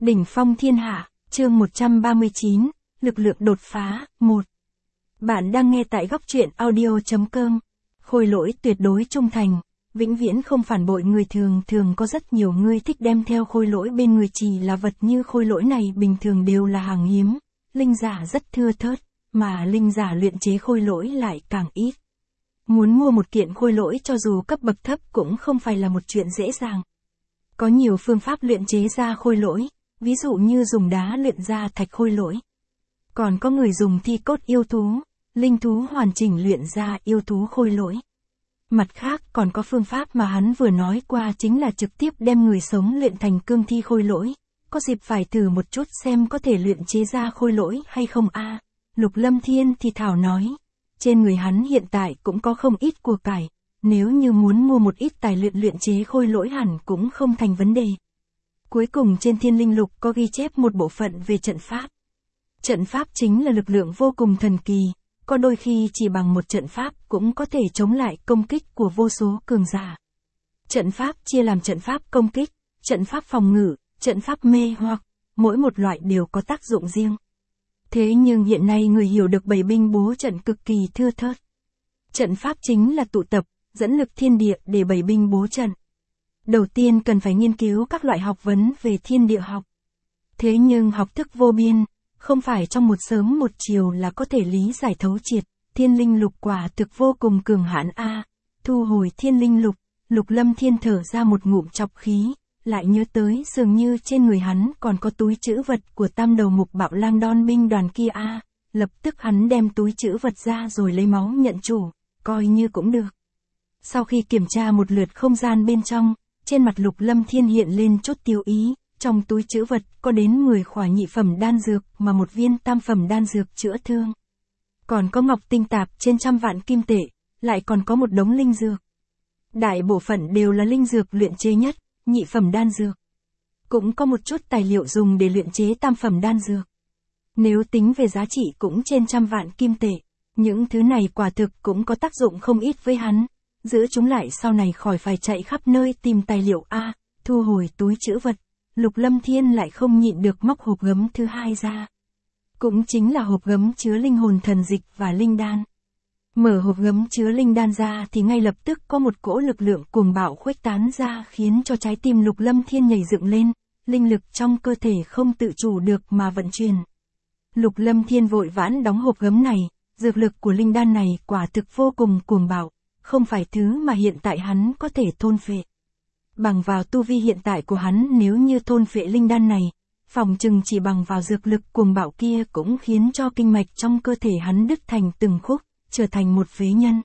Đỉnh phong thiên hạ, chương 139, lực lượng đột phá, 1. Bạn đang nghe tại góc truyện audio.com. Khôi lỗi tuyệt đối trung thành, vĩnh viễn không phản bội người thường. Thường có rất nhiều người thích đem theo khôi lỗi bên người, chỉ là vật như khôi lỗi này bình thường đều là hàng hiếm, linh giả rất thưa thớt, mà linh giả luyện chế khôi lỗi lại càng ít. Muốn mua một kiện khôi lỗi cho dù cấp bậc thấp cũng không phải là một chuyện dễ dàng. Có nhiều phương pháp luyện chế ra khôi lỗi, ví dụ như dùng đá luyện ra thạch khôi lỗi. Còn có người dùng thi cốt yêu thú, linh thú hoàn chỉnh luyện ra yêu thú khôi lỗi. Mặt khác còn có phương pháp mà hắn vừa nói qua, chính là trực tiếp đem người sống luyện thành cương thi khôi lỗi. Có dịp phải thử một chút xem có thể luyện chế ra khôi lỗi hay không a. Lục Lâm Thiên thì thảo nói, trên người hắn hiện tại cũng có không ít của cải, nếu như muốn mua một ít tài liệu luyện chế khôi lỗi hẳn cũng không thành vấn đề. Cuối cùng trên Thiên Linh Lục có ghi chép một bộ phận về trận pháp. Trận pháp chính là lực lượng vô cùng thần kỳ, có đôi khi chỉ bằng một trận pháp cũng có thể chống lại công kích của vô số cường giả. Trận pháp chia làm trận pháp công kích, trận pháp phòng ngự, trận pháp mê hoặc, mỗi một loại đều có tác dụng riêng. Thế nhưng hiện nay người hiểu được bày binh bố trận cực kỳ thưa thớt. Trận pháp chính là tụ tập, dẫn lực thiên địa để bày binh bố trận. Đầu tiên cần phải nghiên cứu các loại học vấn về thiên địa học. Thế nhưng học thức vô biên, không phải trong một sớm một chiều là có thể lý giải thấu triệt. Thiên Linh Lục quả thực vô cùng cường hãn a. Thu hồi Thiên Linh Lục, Lục Lâm Thiên thở ra một ngụm trọc khí, lại nhớ tới dường như trên người hắn còn có túi trữ vật của Tam Đầu Mục Bạo Lang Đon binh đoàn kia a. Lập tức hắn đem túi trữ vật ra rồi lấy máu nhận chủ, coi như cũng được. Sau khi kiểm tra một lượt không gian bên trong, trên mặt Lục Lâm Thiên hiện lên chút tiêu ý, trong túi trữ vật có đến 10 khỏa nhị phẩm đan dược mà một viên tam phẩm đan dược chữa thương. Còn có ngọc tinh tạp trên 100 vạn kim tệ, lại còn có một đống linh dược. Đại bộ phận đều là linh dược luyện chế nhất, nhị phẩm đan dược. Cũng có một chút tài liệu dùng để luyện chế tam phẩm đan dược. Nếu tính về giá trị cũng trên 100 vạn kim tệ, những thứ này quả thực cũng có tác dụng không ít với hắn. Giữ chúng lại sau này khỏi phải chạy khắp nơi tìm tài liệu a. Thu hồi túi trữ vật, Lục Lâm Thiên lại không nhịn được móc hộp gấm thứ hai ra. Cũng chính là hộp gấm chứa linh hồn thần dịch và linh đan. Mở hộp gấm chứa linh đan ra thì ngay lập tức có một cỗ lực lượng cuồng bạo khuếch tán ra, khiến cho trái tim Lục Lâm Thiên nhảy dựng lên, linh lực trong cơ thể không tự chủ được mà vận chuyển. Lục Lâm Thiên vội vãn đóng hộp gấm này, dược lực của linh đan này quả thực vô cùng cuồng bạo, không phải thứ mà hiện tại hắn có thể thôn phệ. Bằng vào tu vi hiện tại của hắn, nếu như thôn phệ linh đan này, phòng chừng chỉ bằng vào dược lực cuồng bạo kia cũng khiến cho kinh mạch trong cơ thể hắn đứt thành từng khúc, trở thành một phế nhân.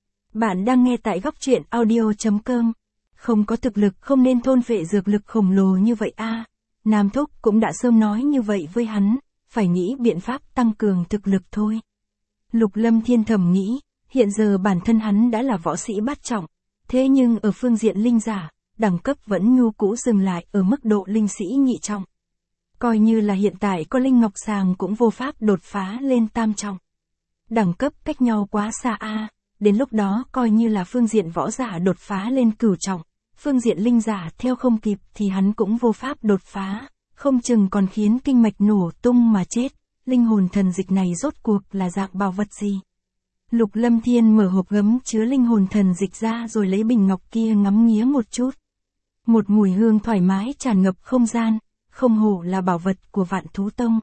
Bạn đang nghe tại góc truyện audio.com. Không có thực lực không nên thôn phệ dược lực khổng lồ như vậy a. Nam Thúc cũng đã sớm nói như vậy với hắn, phải nghĩ biện pháp tăng cường thực lực thôi. Lục Lâm Thiên thầm nghĩ, hiện giờ bản thân hắn đã là võ sĩ bát trọng, thế nhưng ở phương diện linh giả, đẳng cấp vẫn nhu cũ dừng lại ở mức độ linh sĩ nhị trọng. Coi như là hiện tại có linh ngọc sàng cũng vô pháp đột phá lên tam trọng. Đẳng cấp cách nhau quá xa a. Đến lúc đó coi như là phương diện võ giả đột phá lên cửu trọng, phương diện linh giả theo không kịp thì hắn cũng vô pháp đột phá, không chừng còn khiến kinh mạch nổ tung mà chết. Linh hồn thần dịch này rốt cuộc là dạng bảo vật gì? Lục Lâm Thiên mở hộp gấm chứa linh hồn thần dịch ra rồi lấy bình ngọc kia ngắm nghía một chút. Một mùi hương thoải mái tràn ngập không gian, không hổ là bảo vật của Vạn Thú Tông.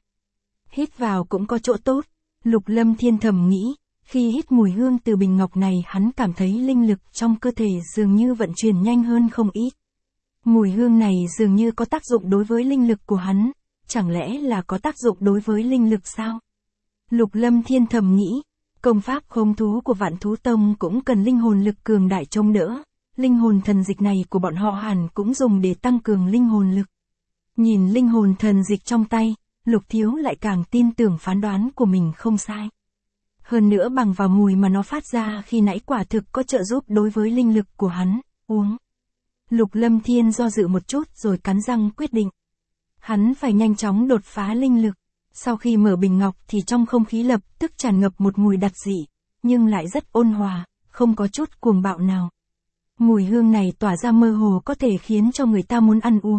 Hít vào cũng có chỗ tốt, Lục Lâm Thiên thầm nghĩ, khi hít mùi hương từ bình ngọc này hắn cảm thấy linh lực trong cơ thể dường như vận chuyển nhanh hơn không ít. Mùi hương này dường như có tác dụng đối với linh lực của hắn, chẳng lẽ là có tác dụng đối với linh lực sao? Lục Lâm Thiên thầm nghĩ, công pháp khống thú của Vạn Thú Tông cũng cần linh hồn lực cường đại chống đỡ, linh hồn thần dịch này của bọn họ hẳn cũng dùng để tăng cường linh hồn lực. Nhìn linh hồn thần dịch trong tay, Lục Thiếu lại càng tin tưởng phán đoán của mình không sai. Hơn nữa bằng vào mùi mà nó phát ra khi nãy quả thực có trợ giúp đối với linh lực của hắn. Uống. Lục Lâm Thiên do dự một chút rồi cắn răng quyết định. Hắn phải nhanh chóng đột phá linh lực. Sau khi mở bình ngọc thì trong không khí lập tức tràn ngập một mùi đặc dị, nhưng lại rất ôn hòa, không có chút cuồng bạo nào. Mùi hương này tỏa ra mơ hồ có thể khiến cho người ta muốn ăn uống,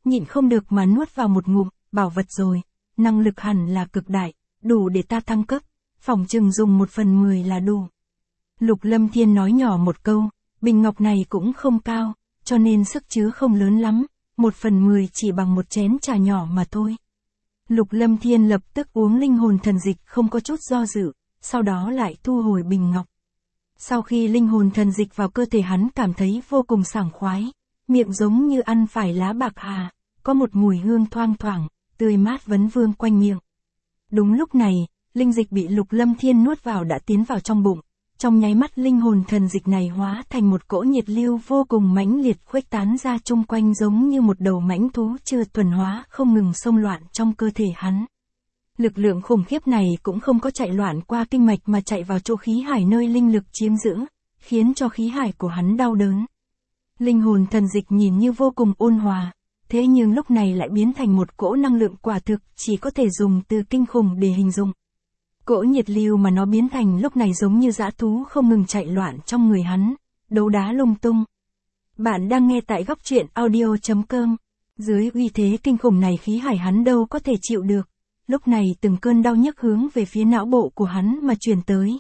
nhịn không được mà nuốt vào một ngụm, bảo vật rồi, năng lực hẳn là cực đại, đủ để ta thăng cấp, phỏng chừng dùng 1/10 là đủ. Lục Lâm Thiên nói nhỏ một câu, bình ngọc này cũng không cao, cho nên sức chứa không lớn lắm, 1/10 chỉ bằng một chén trà nhỏ mà thôi. Lục Lâm Thiên lập tức uống linh hồn thần dịch không có chút do dự, sau đó lại thu hồi bình ngọc. Sau khi linh hồn thần dịch vào cơ thể hắn cảm thấy vô cùng sảng khoái, miệng giống như ăn phải lá bạc hà, có một mùi hương thoang thoảng, tươi mát vấn vương quanh miệng. Đúng lúc này, linh dịch bị Lục Lâm Thiên nuốt vào đã tiến vào trong bụng, trong nháy mắt linh hồn thần dịch này hóa thành một cỗ nhiệt lưu vô cùng mãnh liệt khuếch tán ra chung quanh giống như một đầu mãnh thú chưa thuần hóa không ngừng xông loạn trong cơ thể hắn. Lực lượng khủng khiếp này cũng không có chạy loạn qua kinh mạch mà chạy vào chỗ khí hải nơi linh lực chiếm giữ, khiến cho khí hải của hắn đau đớn. Linh hồn thần dịch nhìn như vô cùng ôn hòa, thế nhưng lúc này lại biến thành một cỗ năng lượng quả thực chỉ có thể dùng từ kinh khủng để hình dung. Cỗ nhiệt lưu mà nó biến thành lúc này giống như dã thú không ngừng chạy loạn trong người hắn, đấu đá lung tung. Bạn đang nghe tại góc truyện audio.com. Dưới uy thế kinh khủng này khí hải hắn đâu có thể chịu được. Lúc này từng cơn đau nhức hướng về phía não bộ của hắn mà truyền tới.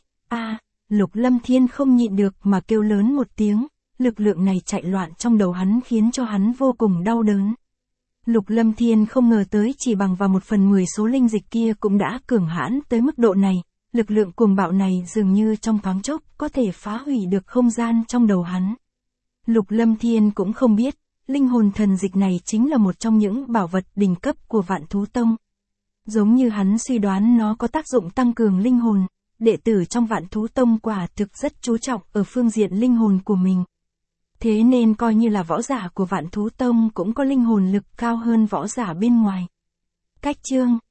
Lục Lâm Thiên không nhịn được mà kêu lớn một tiếng. Lực lượng này chạy loạn trong đầu hắn khiến cho hắn vô cùng đau đớn. Lục Lâm Thiên không ngờ tới chỉ bằng vào 1/10 số linh dịch kia cũng đã cường hãn tới mức độ này, lực lượng cuồng bạo này dường như trong thoáng chốc có thể phá hủy được không gian trong đầu hắn. Lục Lâm Thiên cũng không biết, linh hồn thần dịch này chính là một trong những bảo vật đỉnh cấp của Vạn Thú Tông. Giống như hắn suy đoán nó có tác dụng tăng cường linh hồn, đệ tử trong Vạn Thú Tông quả thực rất chú trọng ở phương diện linh hồn của mình. Thế nên coi như là võ giả của Vạn Thú Tông cũng có linh hồn lực cao hơn võ giả bên ngoài. Cách chương